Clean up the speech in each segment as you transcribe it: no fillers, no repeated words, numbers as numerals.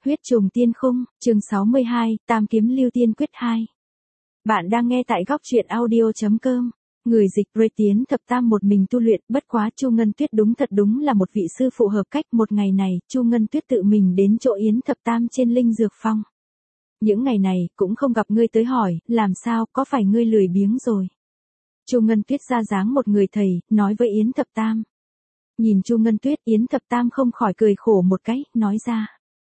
Huyết trùng tiên khung, chương 62, Tam kiếm lưu tiên quyết 2. Bạn đang nghe tại góc truyện audio.com. Người dịch Ray Tiến thập tam một mình tu luyện, bất quá Chu Ngân Tuyết đúng là một vị sư phụ hợp cách. Một ngày này, Chu Ngân Tuyết tự mình đến chỗ Yến thập tam trên Linh Dược Phong. Những ngày này, cũng không gặp ngươi tới hỏi, làm sao, có phải ngươi lười biếng rồi? Chu Ngân Tuyết ra dáng một người thầy, nói với Yến thập tam. Nhìn Chu Ngân Tuyết, Yến thập tam không khỏi cười khổ một cái, nói ra.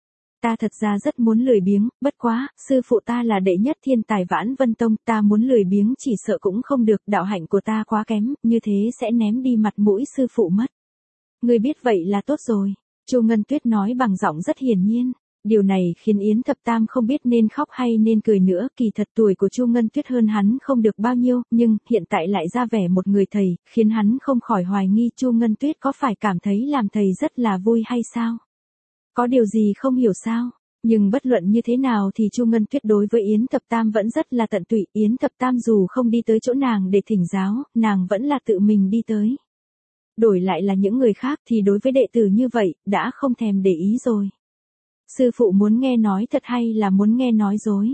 Ta thật ra rất muốn lười biếng, bất quá, sư phụ ta là đệ nhất thiên tài Vãn Vân Tông, ta muốn lười biếng chỉ sợ cũng không được, đạo hạnh của ta quá kém, như thế sẽ ném đi mặt mũi sư phụ mất. Ngươi biết vậy là tốt rồi, Chu Ngân Tuyết nói bằng giọng rất hiển nhiên. Điều này khiến Yến thập tam không biết nên khóc hay nên cười nữa, kỳ thật tuổi của Chu Ngân Tuyết hơn hắn không được bao nhiêu, nhưng hiện tại lại ra vẻ một người thầy, khiến hắn không khỏi hoài nghi Chu Ngân Tuyết có phải cảm thấy làm thầy rất là vui hay sao? Có điều gì không hiểu sao? Nhưng bất luận như thế nào thì Chu Ngân Tuyết đối với Yến thập tam vẫn rất là tận tụy, Yến thập tam dù không đi tới chỗ nàng để thỉnh giáo, nàng vẫn là tự mình đi tới. Đổi lại là những người khác thì đối với đệ tử như vậy, đã không thèm để ý rồi. Sư phụ muốn nghe nói thật hay là muốn nghe nói dối?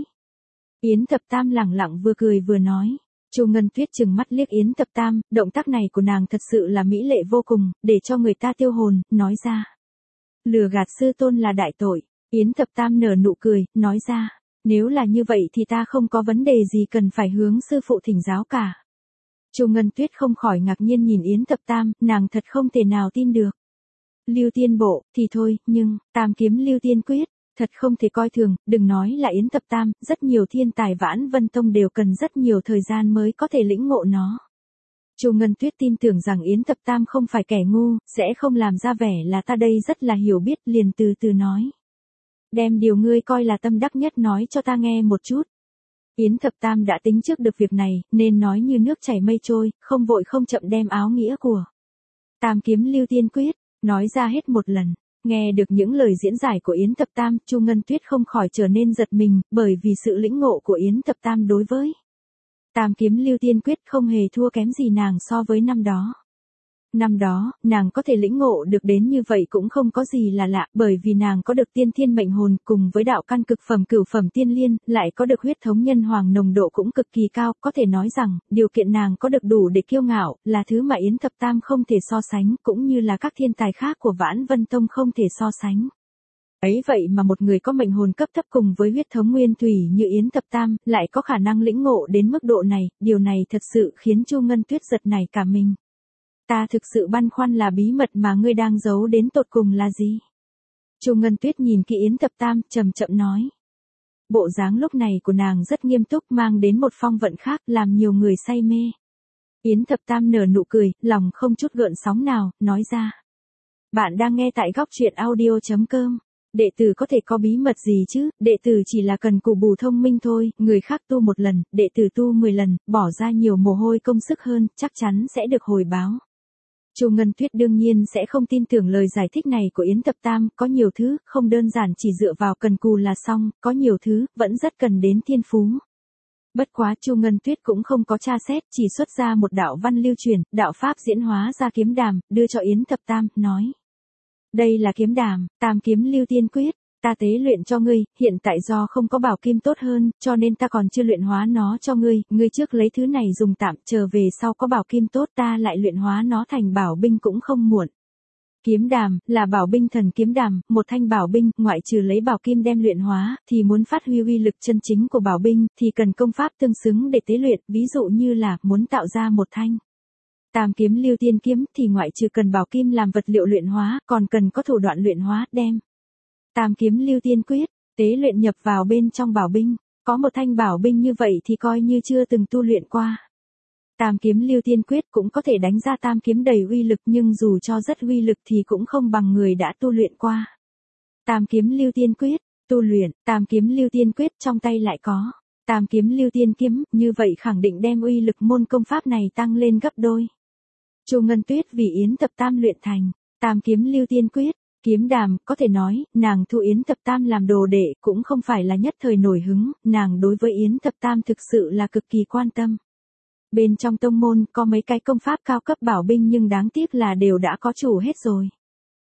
Yến thập tam lẳng lặng vừa cười vừa nói. Chu Ngân Tuyết trừng mắt liếc Yến thập tam, động tác này của nàng thật sự là mỹ lệ vô cùng, để cho người ta tiêu hồn, nói ra. Lừa gạt sư tôn là đại tội. Yến thập tam nở nụ cười, nói ra. Nếu là như vậy thì ta không có vấn đề gì cần phải hướng sư phụ thỉnh giáo cả. Chu Ngân Tuyết không khỏi ngạc nhiên nhìn Yến thập tam, nàng thật không thể nào tin được. Lưu tiên bộ, thì thôi, nhưng, tam kiếm lưu tiên quyết, thật không thể coi thường, đừng nói là Yến thập tam, rất nhiều thiên tài Vãn Vân Tông đều cần rất nhiều thời gian mới có thể lĩnh ngộ nó. Chu Ngân Tuyết tin tưởng rằng Yến thập tam không phải kẻ ngu, sẽ không làm ra vẻ là ta đây rất là hiểu biết, liền từ từ nói. Đem điều ngươi coi là tâm đắc nhất nói cho ta nghe một chút. Yến thập tam đã tính trước được việc này, nên nói như nước chảy mây trôi, không vội không chậm đem áo nghĩa của tam kiếm lưu tiên quyết nói ra hết một lần. Nghe được những lời diễn giải của Yến thập tam, Chu Ngân Tuyết không khỏi trở nên giật mình, bởi vì sự lĩnh ngộ của Yến thập tam đối với tam kiếm lưu tiên quyết không hề thua kém gì nàng so với năm đó. Năm đó, nàng có thể lĩnh ngộ được đến như vậy cũng không có gì là lạ, bởi vì nàng có được tiên thiên mệnh hồn cùng với đạo căn cực phẩm cửu phẩm tiên liên, lại có được huyết thống nhân hoàng nồng độ cũng cực kỳ cao, có thể nói rằng, điều kiện nàng có được đủ để kiêu ngạo, là thứ mà Yến thập tam không thể so sánh, cũng như là các thiên tài khác của Vãn Vân Tông không thể so sánh. Ấy vậy mà một người có mệnh hồn cấp thấp cùng với huyết thống nguyên thủy như Yến thập tam, lại có khả năng lĩnh ngộ đến mức độ này, điều này thật sự khiến Chu Ngân Tuyết giật nảy cả mình. Ta thực sự băn khoăn là bí mật mà ngươi đang giấu đến tột cùng là gì? Chu Ngân Tuyết nhìn kỹ Yến thập tam, chậm chậm nói. Bộ dáng lúc này của nàng rất nghiêm túc, mang đến một phong vận khác, làm nhiều người say mê. Yến thập tam nở nụ cười, lòng không chút gợn sóng nào, nói ra. Bạn đang nghe tại góc truyện audio.com. Đệ tử có thể có bí mật gì chứ, đệ tử chỉ là cần cù bù thông minh thôi, người khác tu một lần, đệ tử tu 10 lần, bỏ ra nhiều mồ hôi công sức hơn, chắc chắn sẽ được hồi báo. Chu Ngân Tuyết đương nhiên sẽ không tin tưởng lời giải thích này của Yến thập tam, có nhiều thứ, không đơn giản chỉ dựa vào cần cù là xong, có nhiều thứ, vẫn rất cần đến thiên phú. Bất quá Chu Ngân Tuyết cũng không có tra xét, chỉ xuất ra một đạo văn lưu truyền, đạo pháp diễn hóa ra kiếm đàm, đưa cho Yến thập tam, nói. Đây là kiếm đàm, tam kiếm lưu tiên quyết, ta tế luyện cho ngươi, hiện tại do không có bảo kim tốt hơn, cho nên ta còn chưa luyện hóa nó cho ngươi, ngươi trước lấy thứ này dùng tạm, chờ về sau có bảo kim tốt ta lại luyện hóa nó thành bảo binh cũng không muộn. Kiếm đàm, là bảo binh thần kiếm đàm, một thanh bảo binh, ngoại trừ lấy bảo kim đem luyện hóa, thì muốn phát huy uy lực chân chính của bảo binh, thì cần công pháp tương xứng để tế luyện, ví dụ như là, muốn tạo ra một thanh tam kiếm lưu tiên kiếm thì ngoại trừ cần bảo kim làm vật liệu luyện hóa, còn cần có thủ đoạn luyện hóa, đem tam kiếm lưu tiên quyết, tế luyện nhập vào bên trong bảo binh. Có một thanh bảo binh như vậy thì coi như chưa từng tu luyện qua. Tam kiếm lưu tiên quyết cũng có thể đánh ra tam kiếm đầy uy lực, nhưng dù cho rất uy lực thì cũng không bằng người đã tu luyện qua. Tam kiếm lưu tiên quyết, tu luyện, tam kiếm lưu tiên quyết trong tay lại có tam kiếm lưu tiên kiếm, như vậy khẳng định đem uy lực môn công pháp này tăng lên gấp đôi. Chu Ngân Tuyết vì Yến thập tam luyện thành tam kiếm lưu tiên quyết, kiếm đàm, có thể nói, nàng thu Yến thập tam làm đồ đệ cũng không phải là nhất thời nổi hứng, nàng đối với Yến thập tam thực sự là cực kỳ quan tâm. Bên trong tông môn có mấy cái công pháp cao cấp bảo binh nhưng đáng tiếc là đều đã có chủ hết rồi.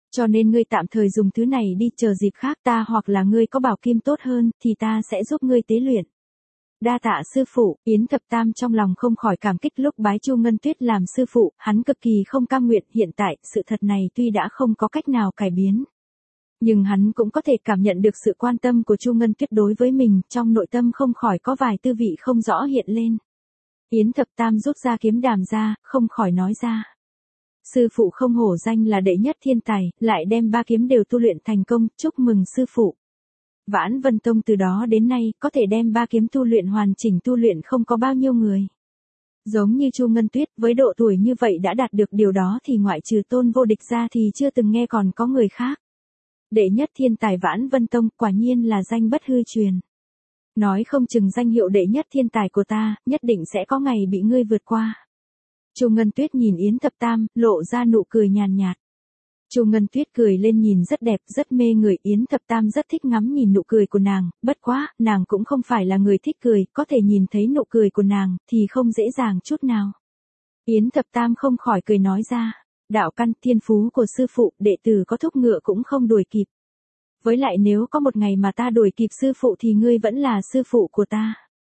Cho nên ngươi tạm thời dùng thứ này đi, chờ dịp khác ta hoặc là ngươi có bảo kim tốt hơn, thì ta sẽ giúp ngươi tế luyện. Đa tạ sư phụ. Yến Thập Tam trong lòng không khỏi cảm kích lúc bái Chu Ngân Tuyết làm sư phụ, hắn cực kỳ không cam nguyện. Hiện tại, sự thật này tuy đã không có cách nào cải biến, nhưng hắn cũng có thể cảm nhận được sự quan tâm của Chu Ngân Tuyết đối với mình, trong nội tâm không khỏi có vài tư vị không rõ hiện lên. Yến Thập Tam rút ra kiếm đàm ra, không khỏi nói ra. Sư phụ không hổ danh là đệ nhất thiên tài, lại đem 3 kiếm đều tu luyện thành công, chúc mừng sư phụ. Vãn Vân Tông từ đó đến nay, có thể đem 3 kiếm tu luyện hoàn chỉnh tu luyện không có bao nhiêu người. Giống như Chu Ngân Tuyết, với độ tuổi như vậy đã đạt được điều đó thì ngoại trừ Tôn Vô Địch ra thì chưa từng nghe còn có người khác. Đệ nhất thiên tài Vãn Vân Tông quả nhiên là danh bất hư truyền. Nói không chừng danh hiệu đệ nhất thiên tài của ta, nhất định sẽ có ngày bị ngươi vượt qua. Chu Ngân Tuyết nhìn Yến Thập Tam, lộ ra nụ cười nhàn nhạt. Chu Ngân Tuyết cười lên nhìn rất đẹp, rất mê người. Yến Thập Tam rất thích ngắm nhìn nụ cười của nàng, bất quá, nàng cũng không phải là người thích cười, có thể nhìn thấy nụ cười của nàng, thì không dễ dàng chút nào. Yến Thập Tam không khỏi cười nói ra, đạo căn thiên phú của sư phụ, đệ tử có thúc ngựa cũng không đuổi kịp. Với lại nếu có một ngày mà ta đuổi kịp sư phụ thì ngươi vẫn là sư phụ của ta.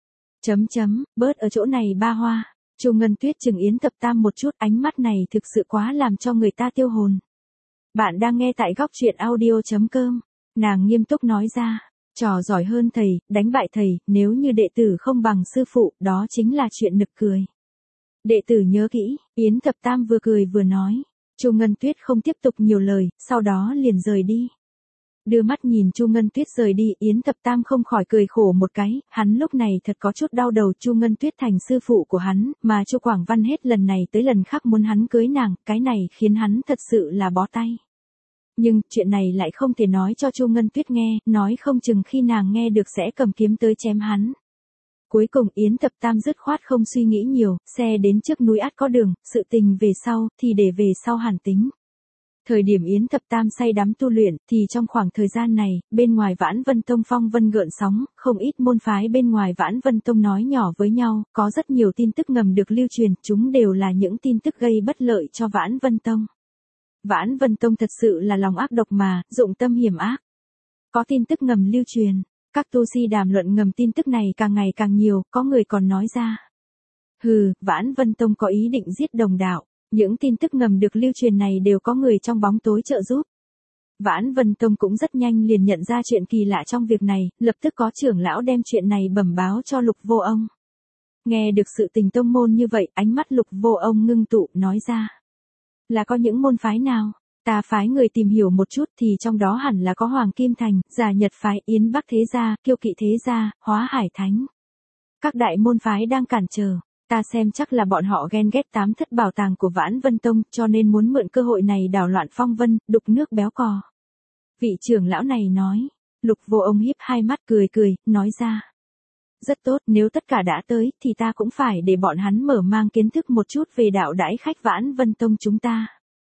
Bớt ở chỗ này ba hoa. Chu Ngân Tuyết chừng Yến Thập Tam một chút, ánh mắt này thực sự quá làm cho người ta tiêu hồn. Bạn đang nghe tại góc truyện audio.com. Nàng nghiêm túc nói ra, trò giỏi hơn thầy, đánh bại thầy, nếu như đệ tử không bằng sư phụ, đó chính là chuyện nực cười. Đệ tử nhớ kỹ. Yến Thập Tam vừa cười vừa nói. Chu Ngân Tuyết không tiếp tục nhiều lời, sau đó liền rời đi. Đưa mắt nhìn Chu Ngân Tuyết rời đi, Yến Thập Tam không khỏi cười khổ một cái, hắn lúc này thật có chút đau đầu. Chu Ngân Tuyết thành sư phụ của hắn, mà Chu Quảng Văn hết lần này tới lần khác muốn hắn cưới nàng, cái này khiến hắn thật sự là bó tay. Nhưng, chuyện này lại không thể nói cho Chu Ngân Tuyết nghe, nói không chừng khi nàng nghe được sẽ cầm kiếm tới chém hắn. Cuối cùng Yến Thập Tam dứt khoát không suy nghĩ nhiều, xe đến trước núi ắt có đường, sự tình về sau, thì để về sau hàn tính. Thời điểm Yến Thập Tam say đắm tu luyện, thì trong khoảng thời gian này, bên ngoài Vãn Vân Tông phong vân gợn sóng, không ít môn phái bên ngoài Vãn Vân Tông nói nhỏ với nhau, có rất nhiều tin tức ngầm được lưu truyền, chúng đều là những tin tức gây bất lợi cho Vãn Vân Tông. Vãn Vân Tông thật sự là lòng ác độc mà, dụng tâm hiểm ác. Có tin tức ngầm lưu truyền, các tu si đàm luận ngầm tin tức này càng ngày càng nhiều, có người còn nói ra. Vãn Vân Tông có ý định giết đồng đạo. Những tin tức ngầm được lưu truyền này đều có người trong bóng tối trợ giúp. Vãn Vân Tông cũng rất nhanh liền nhận ra chuyện kỳ lạ trong việc này, lập tức có trưởng lão đem chuyện này bẩm báo cho Lục Vô Ông. Nghe được sự tình tông môn như vậy, ánh mắt Lục Vô Ông ngưng tụ, nói ra. Là có những môn phái nào? Ta phái người tìm hiểu một chút thì trong đó hẳn là có Hoàng Kim Thành, Già Nhật phái, Yến Bắc Thế Gia, Kiêu Kỵ Thế Gia, Hóa Hải Thánh. Các đại môn phái đang cản trở. Ta xem chắc là bọn họ ghen ghét 8 thất bảo tàng của Vãn Vân Tông, cho nên muốn mượn cơ hội này đảo loạn phong vân, đục nước béo cò. Vị trưởng lão này nói. Lục Vô Ông híp hai mắt cười, nói ra. Rất tốt, nếu tất cả đã tới, thì ta cũng phải để bọn hắn mở mang kiến thức một chút về đạo đãi khách Vãn Vân Tông chúng ta.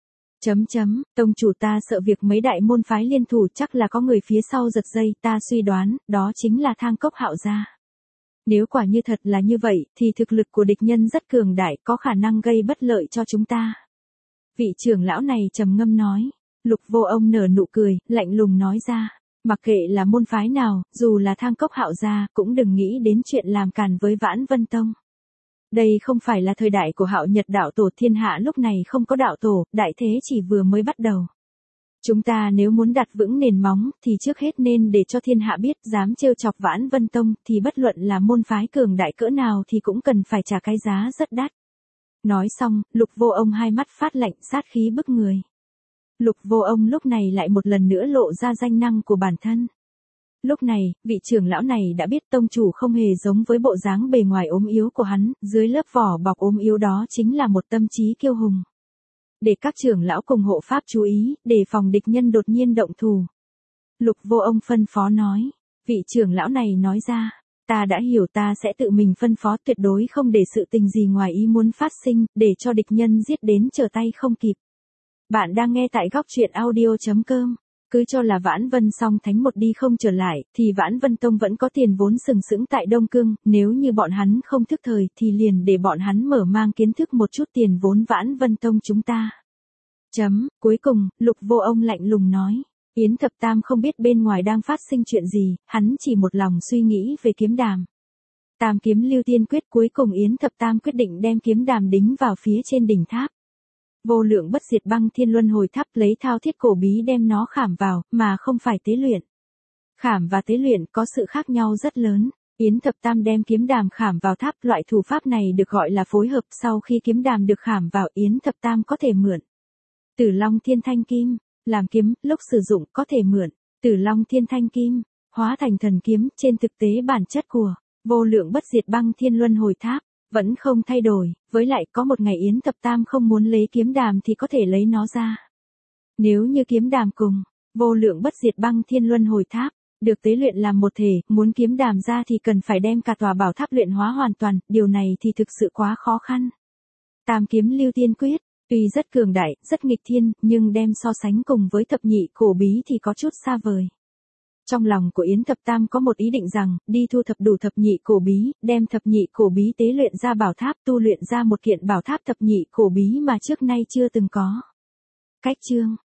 Tông chủ ta sợ việc mấy đại môn phái liên thủ, chắc là có người phía sau giật dây, ta suy đoán, đó chính là Thang Cốc Hạo gia. Nếu quả như thật là như vậy, thì thực lực của địch nhân rất cường đại, có khả năng gây bất lợi cho chúng ta. Vị trưởng lão này trầm ngâm nói. Lục Vô Ông nở nụ cười, lạnh lùng nói ra. Mặc kệ là môn phái nào, dù là Thang Cốc Hạo gia, cũng đừng nghĩ đến chuyện làm càn với Vãn Vân Tông. Đây không phải là thời đại của Hạo Nhật đạo tổ, thiên hạ lúc này không có đạo tổ, đại thế chỉ vừa mới bắt đầu. Chúng ta nếu muốn đặt vững nền móng, thì trước hết nên để cho thiên hạ biết, dám trêu chọc Vãn Vân Tông, thì bất luận là môn phái cường đại cỡ nào thì cũng cần phải trả cái giá rất đắt. Nói xong, Lục Vô Ông hai mắt phát lạnh, sát khí bức người. Lục Vô Ông lúc này lại một lần nữa lộ ra danh năng của bản thân. Lúc này, vị trưởng lão này đã biết tông chủ không hề giống với bộ dáng bề ngoài ốm yếu của hắn, dưới lớp vỏ bọc ốm yếu đó chính là một tâm trí kiêu hùng. Để các trưởng lão cùng hộ pháp chú ý, để phòng địch nhân đột nhiên động thủ. Lục Vô Ông phân phó nói. Vị trưởng lão này nói ra. Ta đã hiểu, ta sẽ tự mình phân phó, tuyệt đối không để sự tình gì ngoài ý muốn phát sinh, để cho địch nhân giết đến trở tay không kịp. Bạn đang nghe tại góc truyện audio.com. Cứ cho là Vãn Vân song thánh một đi không trở lại, thì Vãn Vân Tông vẫn có tiền vốn sừng sững tại Đông Cương, nếu như bọn hắn không thức thời thì liền để bọn hắn mở mang kiến thức một chút tiền vốn Vãn Vân Tông chúng ta. Cuối cùng, Lục Vô Ông lạnh lùng nói. Yến Thập Tam không biết bên ngoài đang phát sinh chuyện gì, hắn chỉ một lòng suy nghĩ về kiếm đàm. Tam kiếm lưu tiên quyết, cuối cùng Yến Thập Tam quyết định đem kiếm đàm đính vào phía trên đỉnh tháp. Vô lượng bất diệt băng thiên luân hồi tháp, lấy thao thiết cổ bí đem nó khảm vào, mà không phải tế luyện. Khảm và tế luyện có sự khác nhau rất lớn. Yến Thập Tam đem kiếm đàm khảm vào tháp, loại thủ pháp này được gọi là phối hợp. Sau khi kiếm đàm được khảm vào, Yến Thập Tam có thể mượn Tử Long Thiên Thanh Kim làm kiếm, lúc sử dụng có thể mượn Tử Long Thiên Thanh Kim hóa thành thần kiếm. Trên thực tế bản chất của vô lượng bất diệt băng thiên luân hồi tháp vẫn không thay đổi, với lại có một ngày Yến Thập Tam không muốn lấy kiếm đàm thì có thể lấy nó ra. Nếu như kiếm đàm cùng vô lượng bất diệt băng thiên luân hồi tháp được tế luyện làm một thể, muốn kiếm đàm ra thì cần phải đem cả tòa bảo tháp luyện hóa hoàn toàn, điều này thì thực sự quá khó khăn. Tam kiếm lưu tiên quyết, tuy rất cường đại, rất nghịch thiên, nhưng đem so sánh cùng với thập nhị cổ bí thì có chút xa vời. Trong lòng của Yến Thập Tam có một ý định rằng, đi thu thập đủ thập nhị cổ bí, đem thập nhị cổ bí tế luyện ra bảo tháp, tu luyện ra một kiện bảo tháp thập nhị cổ bí mà trước nay chưa từng có. Cách chương